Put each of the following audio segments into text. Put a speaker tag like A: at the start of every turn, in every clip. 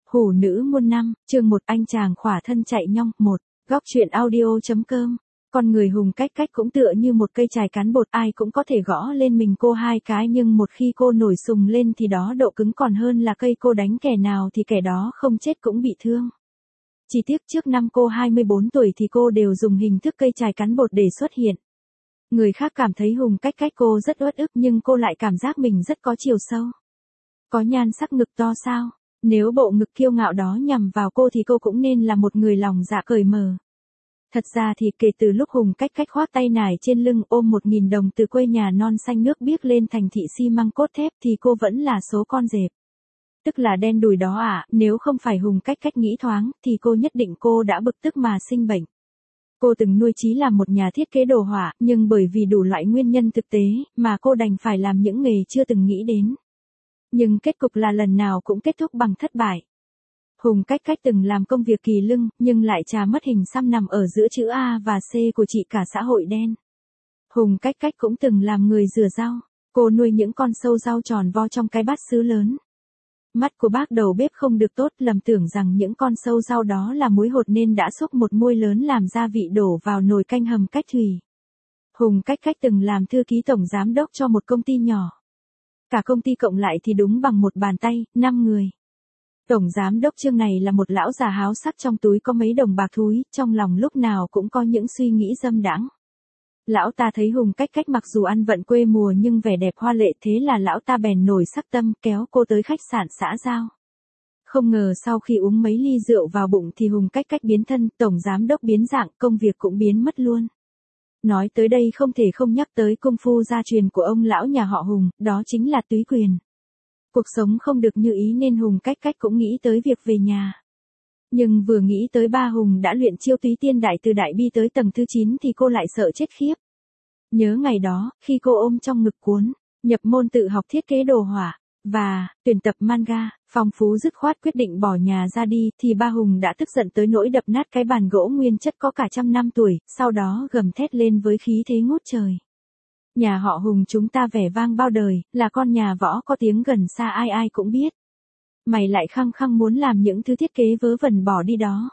A: Hủ nữ muôn năm, chương 1 anh chàng khỏa thân chạy nhong, 1, góc truyện audio.com. Con người Hùng Cách Cách cũng tựa như một cây chài cán bột, ai cũng có thể gõ lên mình cô hai cái, nhưng một khi cô nổi sùng lên thì đó độ cứng còn hơn là cây, cô đánh kẻ nào thì kẻ đó không chết cũng bị thương. Chỉ tiếc trước năm cô 24 tuổi thì cô đều dùng hình thức cây chài cán bột để xuất hiện. Người khác cảm thấy Hùng Cách Cách cô rất uất ức, nhưng cô lại cảm giác mình rất có chiều sâu. Có nhan sắc ngực to sao? Nếu bộ ngực kiêu ngạo đó nhằm vào cô thì cô cũng nên là một người lòng dạ cởi mở. Thật ra thì kể từ lúc Hùng Cách Cách khoác tay nải trên lưng ôm 1.000 đồng từ quê nhà non xanh nước biếc lên thành thị xi măng cốt thép thì cô vẫn là số con dẹp. Tức là đen đùi đó à, nếu không phải Hùng Cách Cách nghĩ thoáng thì cô nhất định cô đã bực tức mà sinh bệnh. Cô từng nuôi chí là một nhà thiết kế đồ họa, nhưng bởi vì đủ loại nguyên nhân thực tế mà cô đành phải làm những nghề chưa từng nghĩ đến. Nhưng kết cục là lần nào cũng kết thúc bằng thất bại. Hùng Cách Cách từng làm công việc kỳ lưng, nhưng lại chà mất hình xăm nằm ở giữa chữ A và C của chị cả xã hội đen. Hùng Cách Cách cũng từng làm người rửa rau. Cô nuôi những con sâu rau tròn vo trong cái bát sứ lớn. Mắt của bác đầu bếp không được tốt, lầm tưởng rằng những con sâu rau đó là muối hột nên đã xúc một muôi lớn làm gia vị đổ vào nồi canh hầm cách thủy. Hùng Cách Cách từng làm thư ký tổng giám đốc cho một công ty nhỏ. Cả công ty cộng lại thì đúng bằng một bàn tay, 5 người. Tổng giám đốc Trương này là một lão già háo sắc, trong túi có mấy đồng bạc thúi, trong lòng lúc nào cũng có những suy nghĩ dâm đãng. Lão ta thấy Hùng Cách Cách mặc dù ăn vận quê mùa nhưng vẻ đẹp hoa lệ, thế là lão ta bèn nổi sắc tâm kéo cô tới khách sạn xã giao. Không ngờ sau khi uống mấy ly rượu vào bụng thì Hùng Cách Cách biến thân, tổng giám đốc biến dạng, công việc cũng biến mất luôn. Nói tới đây không thể không nhắc tới công phu gia truyền của ông lão nhà họ Hùng, đó chính là túy quyền. Cuộc sống không được như ý nên Hùng Cách Cách cũng nghĩ tới việc về nhà. Nhưng vừa nghĩ tới ba Hùng đã luyện chiêu túy tiên đại từ đại bi tới tầng thứ 9 thì cô lại sợ chết khiếp. Nhớ ngày đó, khi cô ôm trong ngực cuốn nhập môn tự học thiết kế đồ họa và tuyển tập manga, Phong Phú dứt khoát quyết định bỏ nhà ra đi thì ba Hùng đã tức giận tới nỗi đập nát cái bàn gỗ nguyên chất có cả 100 năm tuổi, sau đó gầm thét lên với khí thế ngút trời. Nhà họ Hùng chúng ta vẻ vang bao đời, là con nhà võ có tiếng gần xa ai ai cũng biết. Mày lại khăng khăng muốn làm những thứ thiết kế vớ vẩn, bỏ đi đó.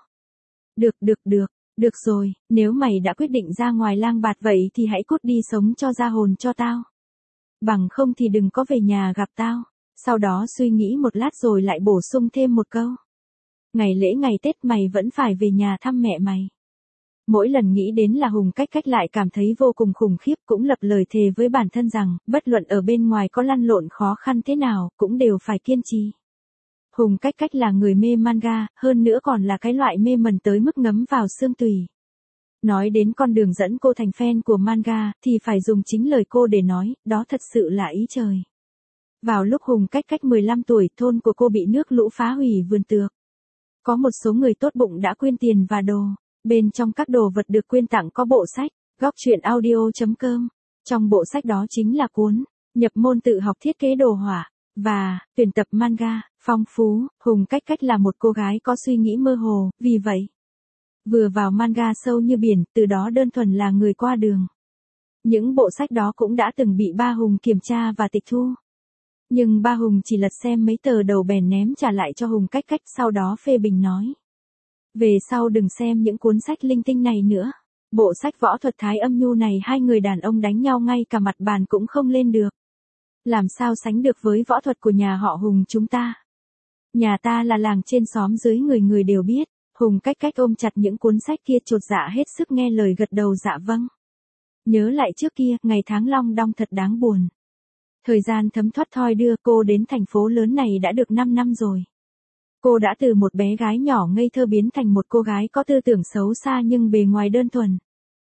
A: Được rồi, nếu mày đã quyết định ra ngoài lang bạt vậy thì hãy cút đi sống cho ra hồn cho tao. Bằng không thì đừng có về nhà gặp tao. Sau đó suy nghĩ một lát rồi lại bổ sung thêm một câu. Ngày lễ ngày Tết mày vẫn phải về nhà thăm mẹ mày. Mỗi lần nghĩ đến là Hùng Cách Cách lại cảm thấy vô cùng khủng khiếp, cũng lập lời thề với bản thân rằng, bất luận ở bên ngoài có lăn lộn khó khăn thế nào, cũng đều phải kiên trì. Hùng Cách Cách là người mê manga, hơn nữa còn là cái loại mê mẩn tới mức ngấm vào xương tủy. Nói đến con đường dẫn cô thành fan của manga, thì phải dùng chính lời cô để nói, đó thật sự là ý trời. Vào lúc Hùng Cách Cách 15 tuổi, thôn của cô bị nước lũ phá hủy vườn tược. Có một số người tốt bụng đã quyên tiền và đồ. Bên trong các đồ vật được quyên tặng có bộ sách, góc truyện audio.com. Trong bộ sách đó chính là cuốn nhập môn tự học thiết kế đồ họa và tuyển tập manga, Phong Phú. Hùng Cách Cách là một cô gái có suy nghĩ mơ hồ, vì vậy vừa vào manga sâu như biển, từ đó đơn thuần là người qua đường. Những bộ sách đó cũng đã từng bị ba Hùng kiểm tra và tịch thu. Nhưng ba Hùng chỉ lật xem mấy tờ đầu bèn ném trả lại cho Hùng Cách Cách, sau đó phê bình nói. Về sau đừng xem những cuốn sách linh tinh này nữa. Bộ sách võ thuật Thái Âm Nhu này hai người đàn ông đánh nhau ngay cả mặt bàn cũng không lên được. Làm sao sánh được với võ thuật của nhà họ Hùng chúng ta. Nhà ta là làng trên xóm dưới người người đều biết. Hùng Cách Cách ôm chặt những cuốn sách kia chột dạ hết sức nghe lời gật đầu dạ vâng. Nhớ lại trước kia, ngày tháng long đong thật đáng buồn. Thời gian thấm thoát thoi đưa cô đến thành phố lớn này đã được 5 năm rồi. Cô đã từ một bé gái nhỏ ngây thơ biến thành một cô gái có tư tưởng xấu xa nhưng bề ngoài đơn thuần.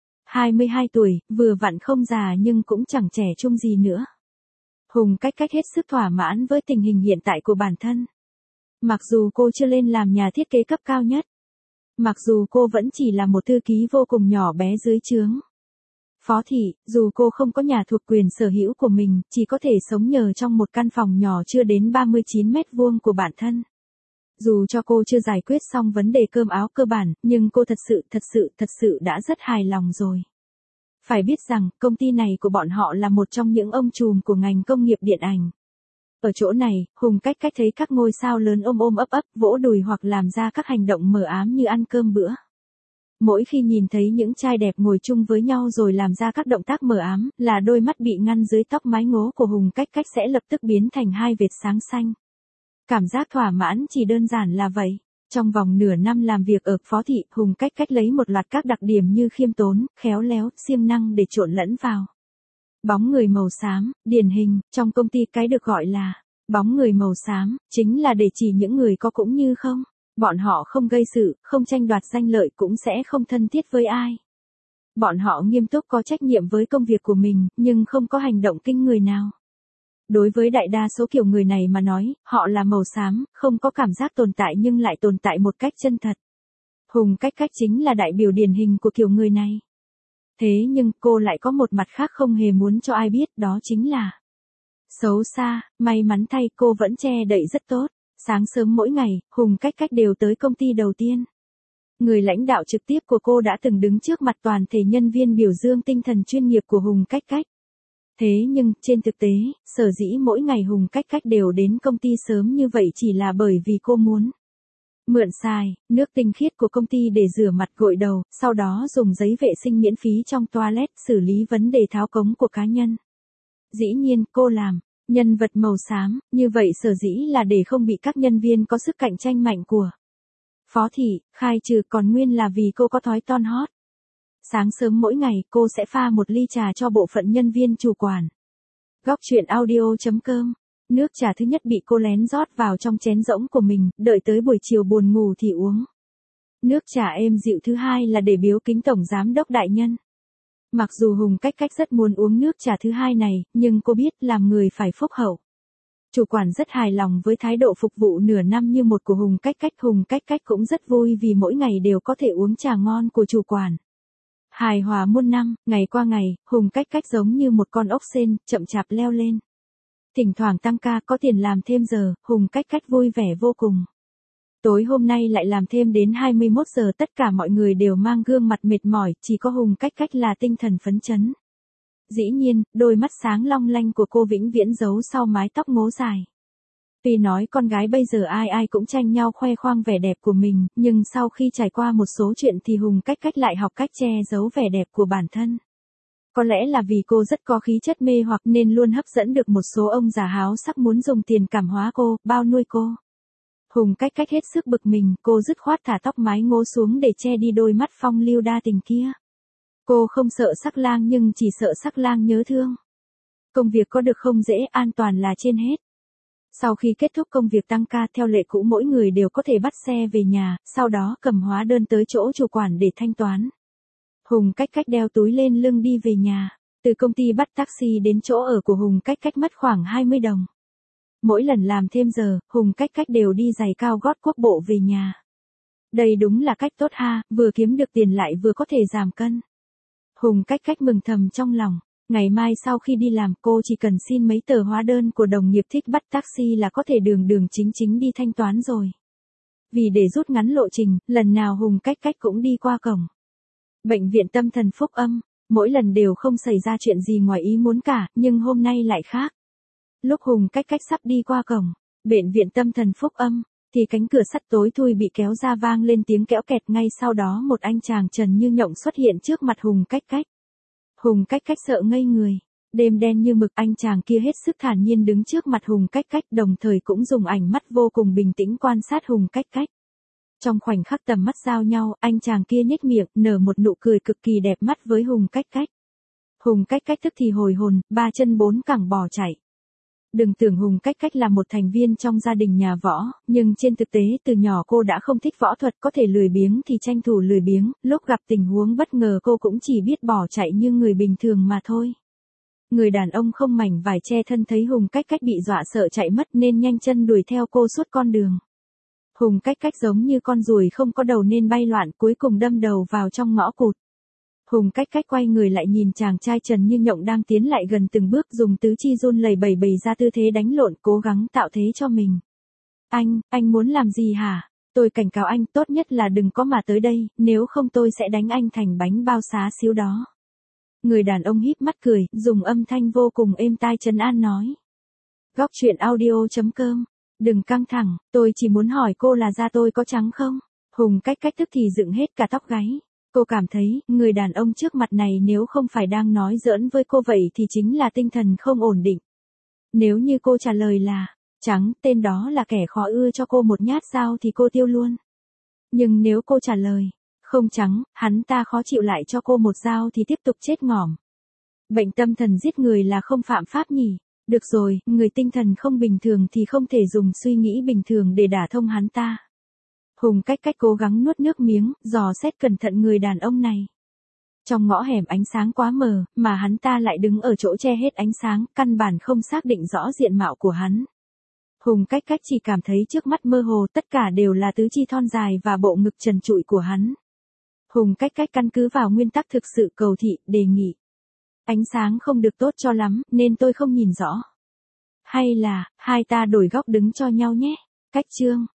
A: 22 tuổi, vừa vặn không già nhưng cũng chẳng trẻ trung gì nữa. Hùng Cách Cách hết sức thỏa mãn với tình hình hiện tại của bản thân. Mặc dù cô chưa lên làm nhà thiết kế cấp cao nhất. Mặc dù cô vẫn chỉ là một thư ký vô cùng nhỏ bé dưới trướng phó thị, dù cô không có nhà thuộc quyền sở hữu của mình, chỉ có thể sống nhờ trong một căn phòng nhỏ chưa đến 39 mét vuông của bản thân. Dù cho cô chưa giải quyết xong vấn đề cơm áo cơ bản, nhưng cô thật sự đã rất hài lòng rồi. Phải biết rằng, công ty này của bọn họ là một trong những ông trùm của ngành công nghiệp điện ảnh. Ở chỗ này, Hùng Cách Cách thấy các ngôi sao lớn ôm ôm ấp ấp, vỗ đùi hoặc làm ra các hành động mờ ám như ăn cơm bữa. Mỗi khi nhìn thấy những trai đẹp ngồi chung với nhau rồi làm ra các động tác mờ ám, là đôi mắt bị ngăn dưới tóc mái ngố của Hùng Cách Cách sẽ lập tức biến thành hai vệt sáng xanh. Cảm giác thỏa mãn chỉ đơn giản là vậy. Trong vòng nửa năm làm việc ở Phó Thị, Hùng Cách Cách lấy một loạt các đặc điểm như khiêm tốn, khéo léo, siêng năng để trộn lẫn vào. Bóng người màu xám, điển hình, trong công ty cái được gọi là bóng người màu xám, chính là để chỉ những người có cũng như không. Bọn họ không gây sự, không tranh đoạt danh lợi cũng sẽ không thân thiết với ai. Bọn họ nghiêm túc có trách nhiệm với công việc của mình, nhưng không có hành động kinh người nào. Đối với đại đa số kiểu người này mà nói, họ là màu xám, không có cảm giác tồn tại nhưng lại tồn tại một cách chân thật. Hùng Cách Cách chính là đại biểu điển hình của kiểu người này. Thế nhưng cô lại có một mặt khác không hề muốn cho ai biết, đó chính là xấu xa. May mắn thay cô vẫn che đậy rất tốt. Sáng sớm mỗi ngày, Hùng Cách Cách đều tới công ty đầu tiên. Người lãnh đạo trực tiếp của cô đã từng đứng trước mặt toàn thể nhân viên biểu dương tinh thần chuyên nghiệp của Hùng Cách Cách. Thế nhưng, trên thực tế, sở dĩ mỗi ngày Hùng Cách Cách đều đến công ty sớm như vậy chỉ là bởi vì cô muốn mượn xài nước tinh khiết của công ty để rửa mặt gội đầu, sau đó dùng giấy vệ sinh miễn phí trong toilet xử lý vấn đề tháo cống của cá nhân. Dĩ nhiên, cô làm nhân vật màu xám, như vậy sở dĩ là để không bị các nhân viên có sức cạnh tranh mạnh của Phó Thị khai trừ, còn nguyên là vì cô có thói ton hót. Sáng sớm mỗi ngày cô sẽ pha một ly trà cho bộ phận nhân viên chủ quản. Góc chuyện audio.com. Nước trà thứ nhất bị cô lén rót vào trong chén rỗng của mình, đợi tới buổi chiều buồn ngủ thì uống. Nước trà êm dịu thứ hai là để biếu kính tổng giám đốc đại nhân. Mặc dù Hùng Cách Cách rất muốn uống nước trà thứ hai này, nhưng cô biết làm người phải phúc hậu. Chủ quản rất hài lòng với thái độ phục vụ nửa năm như một của Hùng Cách Cách. Hùng Cách Cách cũng rất vui vì mỗi ngày đều có thể uống trà ngon của chủ quản. Hài hòa muôn năm, ngày qua ngày, Hùng Cách Cách giống như một con ốc sên, chậm chạp leo lên. Thỉnh thoảng tăng ca có tiền làm thêm giờ, Hùng Cách Cách vui vẻ vô cùng. Tối hôm nay lại làm thêm đến 21 giờ, tất cả mọi người đều mang gương mặt mệt mỏi, chỉ có Hùng Cách Cách là tinh thần phấn chấn. Dĩ nhiên, đôi mắt sáng long lanh của cô vĩnh viễn giấu sau mái tóc ngố dài. Tuy nói con gái bây giờ ai ai cũng tranh nhau khoe khoang vẻ đẹp của mình, nhưng sau khi trải qua một số chuyện thì Hùng Cách Cách lại học cách che giấu vẻ đẹp của bản thân. Có lẽ là vì cô rất có khí chất mê hoặc nên luôn hấp dẫn được một số ông già háo sắc muốn dùng tiền cảm hóa cô, bao nuôi cô. Hùng Cách Cách hết sức bực mình, cô dứt khoát thả tóc mái ngố xuống để che đi đôi mắt phong lưu đa tình kia. Cô không sợ sắc lang nhưng chỉ sợ sắc lang nhớ thương. Công việc có được không dễ, an toàn là trên hết. Sau khi kết thúc công việc tăng ca, theo lệ cũ mỗi người đều có thể bắt xe về nhà, sau đó cầm hóa đơn tới chỗ chủ quản để thanh toán. Hùng Cách Cách đeo túi lên lưng đi về nhà. Từ công ty bắt taxi đến chỗ ở của Hùng Cách Cách mất khoảng 20 đồng. Mỗi lần làm thêm giờ, Hùng Cách Cách đều đi giày cao gót quốc bộ về nhà. Đây đúng là cách tốt ha, vừa kiếm được tiền lại vừa có thể giảm cân. Hùng Cách Cách mừng thầm trong lòng. Ngày mai sau khi đi làm cô chỉ cần xin mấy tờ hóa đơn của đồng nghiệp thích bắt taxi là có thể đường đường chính chính đi thanh toán rồi. Vì để rút ngắn lộ trình, lần nào Hùng Cách Cách cũng đi qua cổng bệnh viện tâm thần Phúc Âm, mỗi lần đều không xảy ra chuyện gì ngoài ý muốn cả, nhưng hôm nay lại khác. Lúc Hùng Cách Cách sắp đi qua cổng bệnh viện tâm thần Phúc Âm, thì cánh cửa sắt tối thui bị kéo ra vang lên tiếng kéo kẹt, ngay sau đó một anh chàng trần như nhộng xuất hiện trước mặt Hùng Cách Cách. Hùng Cách Cách sợ ngây người. Đêm đen như mực, anh chàng kia hết sức thản nhiên đứng trước mặt Hùng Cách Cách, đồng thời cũng dùng ánh mắt vô cùng bình tĩnh quan sát Hùng Cách Cách. Trong khoảnh khắc tầm mắt giao nhau, anh chàng kia nhếch miệng, nở một nụ cười cực kỳ đẹp mắt với Hùng Cách Cách. Hùng Cách Cách tức thì hồi hồn, ba chân bốn cẳng bỏ chạy. Đừng tưởng Hùng Cách Cách là một thành viên trong gia đình nhà võ, nhưng trên thực tế từ nhỏ cô đã không thích võ thuật, có thể lười biếng thì tranh thủ lười biếng, lúc gặp tình huống bất ngờ cô cũng chỉ biết bỏ chạy như người bình thường mà thôi. Người đàn ông không mảnh vải che thân thấy Hùng Cách Cách bị dọa sợ chạy mất nên nhanh chân đuổi theo cô suốt con đường. Hùng Cách Cách giống như con ruồi không có đầu nên bay loạn, cuối cùng đâm đầu vào trong ngõ cụt. Hùng Cách Cách quay người lại nhìn chàng trai trần như nhộng đang tiến lại gần từng bước, dùng tứ chi run lẩy bẩy bày ra tư thế đánh lộn, cố gắng tạo thế cho mình. Anh muốn làm gì hả? Tôi cảnh cáo anh, tốt nhất là đừng có mà tới đây, nếu không tôi sẽ đánh anh thành bánh bao xá xíu đó. Người đàn ông híp mắt cười, dùng âm thanh vô cùng êm tai trấn an nói. Góc chuyện audio.com. Đừng căng thẳng, tôi chỉ muốn hỏi cô là da tôi có trắng không? Hùng cách tức thì dựng hết cả tóc gáy. Cô cảm thấy, người đàn ông trước mặt này nếu không phải đang nói giỡn với cô vậy thì chính là tinh thần không ổn định. Nếu như cô trả lời là, trắng, tên đó là kẻ khó ưa cho cô một nhát dao thì cô tiêu luôn. Nhưng nếu cô trả lời, không trắng, hắn ta khó chịu lại cho cô một dao thì tiếp tục chết ngỏm. Bệnh tâm thần giết người là không phạm pháp nhỉ? Được rồi, người tinh thần không bình thường thì không thể dùng suy nghĩ bình thường để đả thông hắn ta. Hùng cách cố gắng nuốt nước miếng, dò xét cẩn thận người đàn ông này. Trong ngõ hẻm ánh sáng quá mờ, mà hắn ta lại đứng ở chỗ che hết ánh sáng, căn bản không xác định rõ diện mạo của hắn. Hùng cách chỉ cảm thấy trước mắt mơ hồ, tất cả đều là tứ chi thon dài và bộ ngực trần trụi của hắn. Hùng cách căn cứ vào nguyên tắc thực sự cầu thị, đề nghị. Ánh sáng không được tốt cho lắm, nên tôi không nhìn rõ. Hay là, hai ta đổi góc đứng cho nhau nhé. Cách chương.